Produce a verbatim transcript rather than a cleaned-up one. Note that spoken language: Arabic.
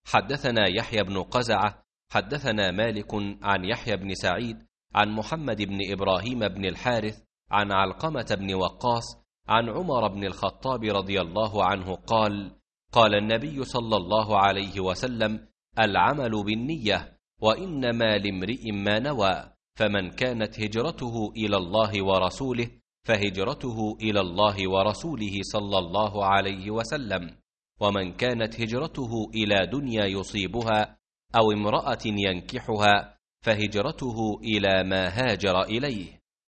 حدثنا يحيى بن قزعة حدثنا مالك عن يحيى بن سعيد عن محمد بن إبراهيم بن الحارث عن علقمة بن وقاص عن عمر بن الخطاب رضي الله عنه قال: قال النبي صلى الله عليه وسلم: العمل بالنية، وإنما لامرئ ما نوى، فمن كانت هجرته إلى الله ورسوله فهجرته إلى الله ورسوله صلى الله عليه وسلم، ومن كانت هجرته إلى دنيا يصيبها أو امرأة ينكحها فهجرته إلى ما هاجر إليه.